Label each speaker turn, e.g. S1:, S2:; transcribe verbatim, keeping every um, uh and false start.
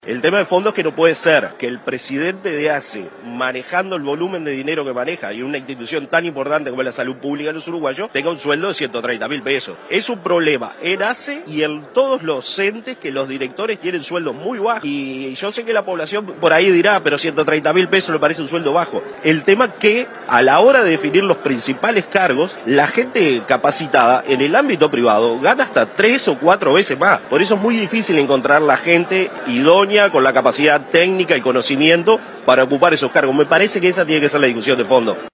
S1: El tema de fondo es que no puede ser que el presidente de ACE, manejando el volumen de dinero que maneja y una institución tan importante como es la salud pública de los uruguayos, tenga un sueldo de ciento treinta mil pesos. Es un problema en ACE y en todos los entes que los directores tienen sueldos muy bajos. Y yo sé que la población por ahí dirá, pero ciento treinta mil pesos le parece un sueldo bajo. El tema es que a la hora de definir los principales cargos, la gente capacitada en el ámbito privado gana hasta tres o cuatro veces más. Por eso es muy difícil encontrar la gente idónea con la capacidad técnica y conocimiento para ocupar esos cargos. Me parece que esa tiene que ser la discusión de fondo.